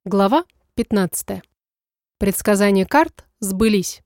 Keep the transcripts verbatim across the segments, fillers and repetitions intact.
Глава пятнадцатая. Предсказания карт сбылись.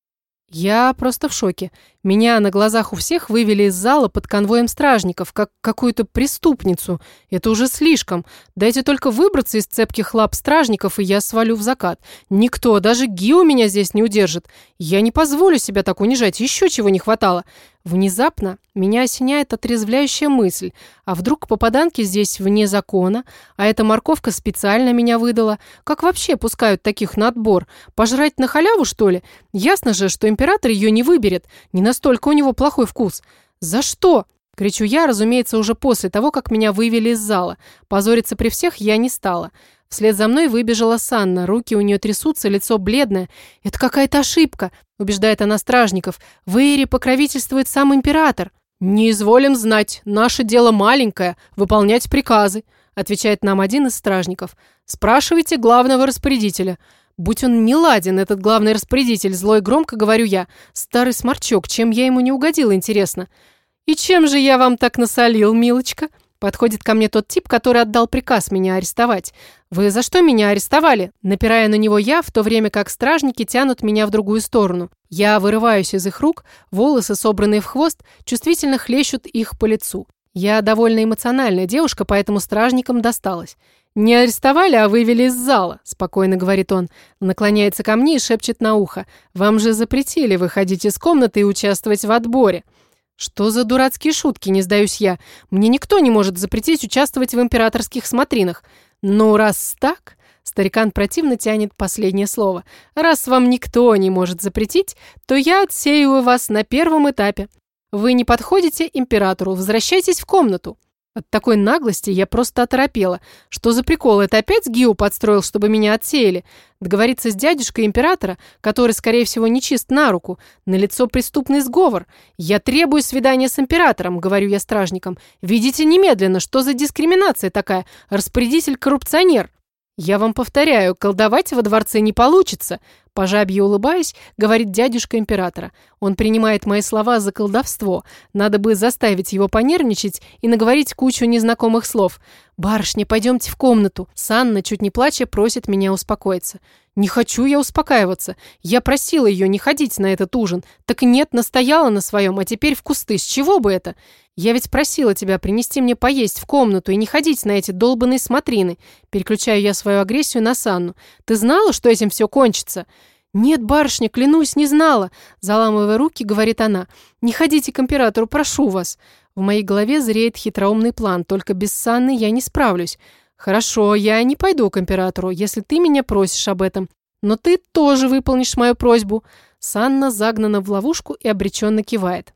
Я просто в шоке. Меня на глазах у всех вывели из зала под конвоем стражников, как какую-то преступницу. Это уже слишком. Дайте только выбраться из цепких лап стражников, и я свалю в закат. Никто, даже Гио меня здесь не удержит. Я не позволю себя так унижать, еще чего не хватало. Внезапно меня осеняет отрезвляющая мысль. А вдруг попаданки здесь вне закона, а эта морковка специально меня выдала? Как вообще пускают таких на отбор? Пожрать на халяву, что ли? Ясно же, что император ее не выберет. Не настолько у него плохой вкус. «За что?» – кричу я, разумеется, уже после того, как меня вывели из зала. Позориться при всех я не стала. Вслед за мной выбежала Санна. Руки у нее трясутся, лицо бледное. «Это какая-то ошибка», – убеждает она стражников. «В Эйре покровительствует сам император». «Не изволим знать. Наше дело маленькое – выполнять приказы», – отвечает нам один из стражников. «Спрашивайте главного распорядителя». Будь он неладен, этот главный распорядитель, злой громко говорю я. Старый сморчок, чем я ему не угодила, интересно? «И чем же я вам так насолил, милочка?» Подходит ко мне тот тип, который отдал приказ меня арестовать. «Вы за что меня арестовали?» Напирая на него я, в то время как стражники тянут меня в другую сторону. Я вырываюсь из их рук, волосы, собранные в хвост, чувствительно хлещут их по лицу. Я довольно эмоциональная девушка, поэтому стражникам досталось. «Не арестовали, а вывели из зала», – спокойно говорит он. Наклоняется ко мне и шепчет на ухо. «Вам же запретили выходить из комнаты и участвовать в отборе». «Что за дурацкие шутки, не сдаюсь я? Мне никто не может запретить участвовать в императорских смотринах». «Ну, раз так...» – старикан противно тянет последнее слово. «Раз вам никто не может запретить, то я отсеиваю вас на первом этапе. Вы не подходите императору, возвращайтесь в комнату». От такой наглости я просто оторопела. Что за прикол? Это опять Гио подстроил, чтобы меня отсеяли? Договориться с дядюшкой императора, который, скорее всего, не чист на руку. Налицо преступный сговор. «Я требую свидания с императором», — говорю я стражникам. «Видите немедленно, что за дискриминация такая? Распорядитель коррупционер». «Я вам повторяю, колдовать во дворце не получится», — по жабье улыбаясь, говорит дядюшка императора. Он принимает мои слова за колдовство. Надо бы заставить его понервничать и наговорить кучу незнакомых слов. «Барышня, пойдемте в комнату». Санна, чуть не плача, просит меня успокоиться. «Не хочу я успокаиваться. Я просила ее не ходить на этот ужин. Так нет, настояла на своем, а теперь в кусты. С чего бы это? Я ведь просила тебя принести мне поесть в комнату и не ходить на эти долбанные смотрины». Переключаю я свою агрессию на Санну. «Ты знала, что этим все кончится?» «Нет, барышня, клянусь, не знала», – заламывая руки, говорит она. «Не ходите к императору, прошу вас». В моей голове зреет хитроумный план, только без Санны я не справлюсь. «Хорошо, я не пойду к императору, если ты меня просишь об этом. Но ты тоже выполнишь мою просьбу». Санна загнана в ловушку и обреченно кивает.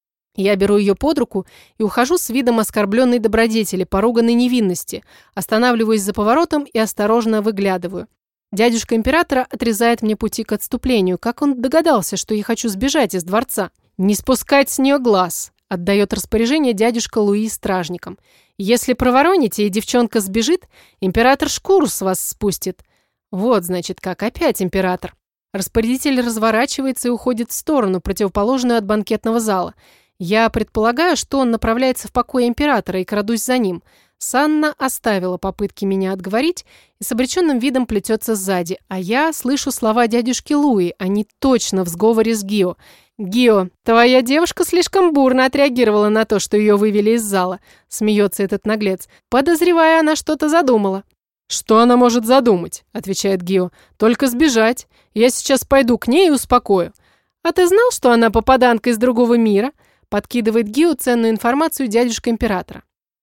Я беру ее под руку и ухожу с видом оскорбленной добродетели, поруганной невинности. Останавливаюсь за поворотом и осторожно выглядываю. Дядюшка императора отрезает мне пути к отступлению. Как он догадался, что я хочу сбежать из дворца? «Не спускать с нее глаз», – отдает распоряжение дядюшка Луи стражникам. «Если провороните, и девчонка сбежит, император шкуру с вас спустит». Вот, значит, как опять император. Распорядитель разворачивается и уходит в сторону, противоположную от банкетного зала. Я предполагаю, что он направляется в покой императора, и крадусь за ним. Санна оставила попытки меня отговорить и с обреченным видом плетется сзади, а я слышу слова дядюшки Луи, они точно в сговоре с Гио. «Гио, твоя девушка слишком бурно отреагировала на то, что ее вывели из зала», — смеется этот наглец. «Подозревая, она что-то задумала». «Что она может задумать?» — отвечает Гио. «Только сбежать. Я сейчас пойду к ней и успокою». «А ты знал, что она попаданка из другого мира?» — подкидывает Гио ценную информацию дядюшка императора.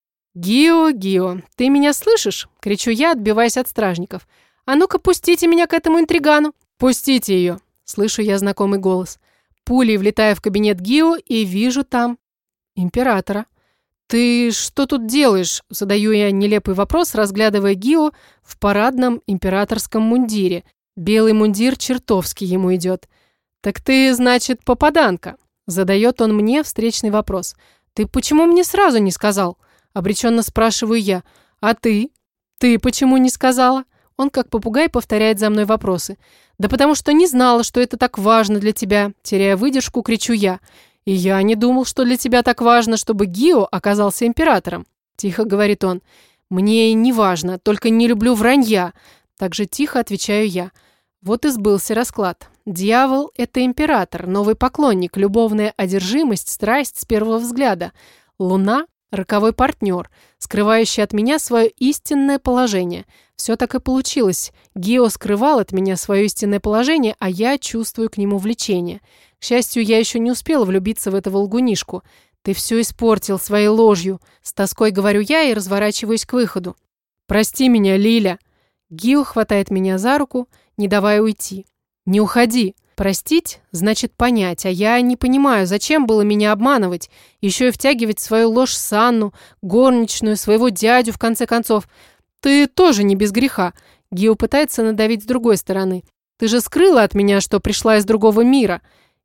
«Гио, Гио, ты меня слышишь?» – кричу я, отбиваясь от стражников. «А ну-ка, пустите меня к этому интригану!» «Пустите ее!» – слышу я знакомый голос. Пулей влетаю в кабинет Гио и вижу там императора. «Ты что тут делаешь?» – задаю я нелепый вопрос, разглядывая Гио в парадном императорском мундире. Белый мундир чертовски ему идет. «Так ты, значит, попаданка?» – задает он мне встречный вопрос. «Ты почему мне сразу не сказал?» Обреченно спрашиваю я. «А ты? Ты почему не сказала?» Он как попугай повторяет за мной вопросы. «Да потому что не знала, что это так важно для тебя», теряя выдержку, кричу я. «И я не думал, что для тебя так важно, чтобы Гио оказался императором», тихо говорит он. «Мне не важно, только не люблю вранья». Так же тихо отвечаю я. Вот и сбылся расклад. Дьявол – это император, новый поклонник, любовная одержимость, страсть с первого взгляда. Луна – роковой партнер, скрывающий от меня свое истинное положение. Все так и получилось. Гио скрывал от меня свое истинное положение, а я чувствую к нему влечение. К счастью, я еще не успела влюбиться в этого лгунишку. «Ты все испортил своей ложью», – с тоской говорю я и разворачиваюсь к выходу. «Прости меня, Лиля». Гио хватает меня за руку, не давая уйти. «Не уходи. Простить значит понять, а я не понимаю, зачем было меня обманывать, еще и втягивать в свою ложь Санну, горничную, своего дядю, в конце концов. Ты тоже не без греха». Гио пытается надавить с другой стороны. «Ты же скрыла от меня, что пришла из другого мира».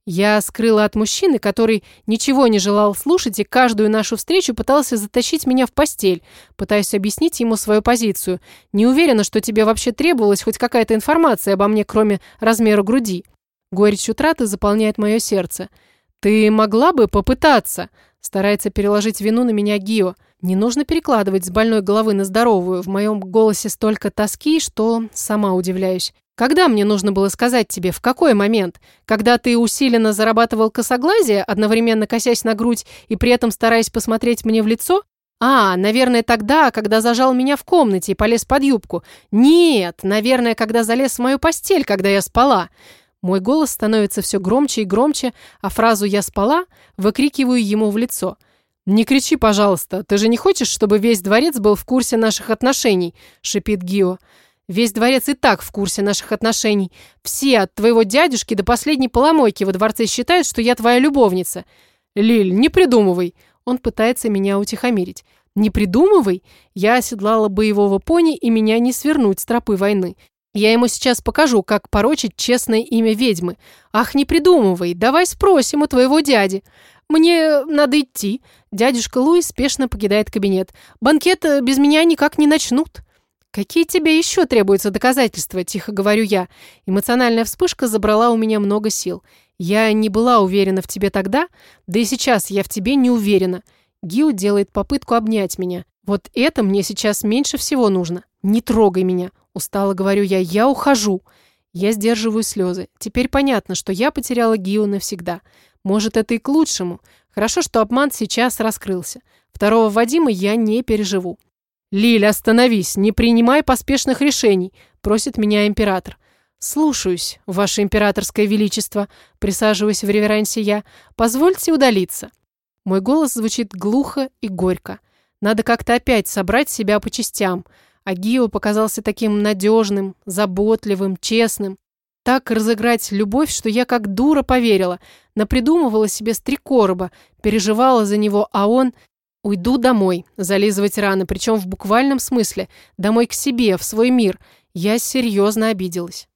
Я скрыла от мужчины, который ничего не желал слушать и каждую нашу встречу пытался затащить меня в постель. Пытаюсь объяснить ему свою позицию. Не уверена, что тебе вообще требовалась хоть какая-то информация обо мне, кроме размера груди. Горечь утраты заполняет мое сердце. «Ты могла бы попытаться?» Старается переложить вину на меня Гио. Не нужно перекладывать с больной головы на здоровую. В моем голосе столько тоски, что сама удивляюсь. Когда мне нужно было сказать тебе, в какой момент? Когда ты усиленно зарабатывал косоглазие, одновременно косясь на грудь и при этом стараясь посмотреть мне в лицо? А, наверное, тогда, когда зажал меня в комнате и полез под юбку. Нет, наверное, когда залез в мою постель, когда я спала. Мой голос становится все громче и громче, а фразу «я спала» выкрикиваю ему в лицо. «Не кричи, пожалуйста, ты же не хочешь, чтобы весь дворец был в курсе наших отношений?» – шипит Гио. «Весь дворец и так в курсе наших отношений. Все, от твоего дядюшки до последней поломойки во дворце считают, что я твоя любовница». «Лиль, не придумывай!» Он пытается меня утихомирить. «Не придумывай? Я оседлала боевого пони, и меня не свернуть с тропы войны. Я ему сейчас покажу, как порочить честное имя ведьмы. Ах, не придумывай, давай спросим у твоего дяди. Мне надо идти». Дядюшка Луи спешно покидает кабинет. «Банкет без меня никак не начнут». «Какие тебе еще требуются доказательства?» – тихо говорю я. Эмоциональная вспышка забрала у меня много сил. Я не была уверена в тебе тогда, да и сейчас я в тебе не уверена. Гио делает попытку обнять меня. Вот это мне сейчас меньше всего нужно. Не трогай меня. Устало говорю я. Я ухожу. Я сдерживаю слезы. Теперь понятно, что я потеряла Гио навсегда. Может, это и к лучшему. Хорошо, что обман сейчас раскрылся. Второго Вадима я не переживу. «Лиль, остановись, не принимай поспешных решений», – просит меня император. «Слушаюсь, ваше императорское величество», – присаживаясь в реверансе я. «Позвольте удалиться». Мой голос звучит глухо и горько. Надо как-то опять собрать себя по частям. А Гио показался таким надежным, заботливым, честным. Так разыграть любовь, что я как дура поверила. Напридумывала себе с три короба, переживала за него, а он... Уйду домой, зализывать раны, причем в буквальном смысле. Домой к себе, в свой мир. Я серьезно обиделась.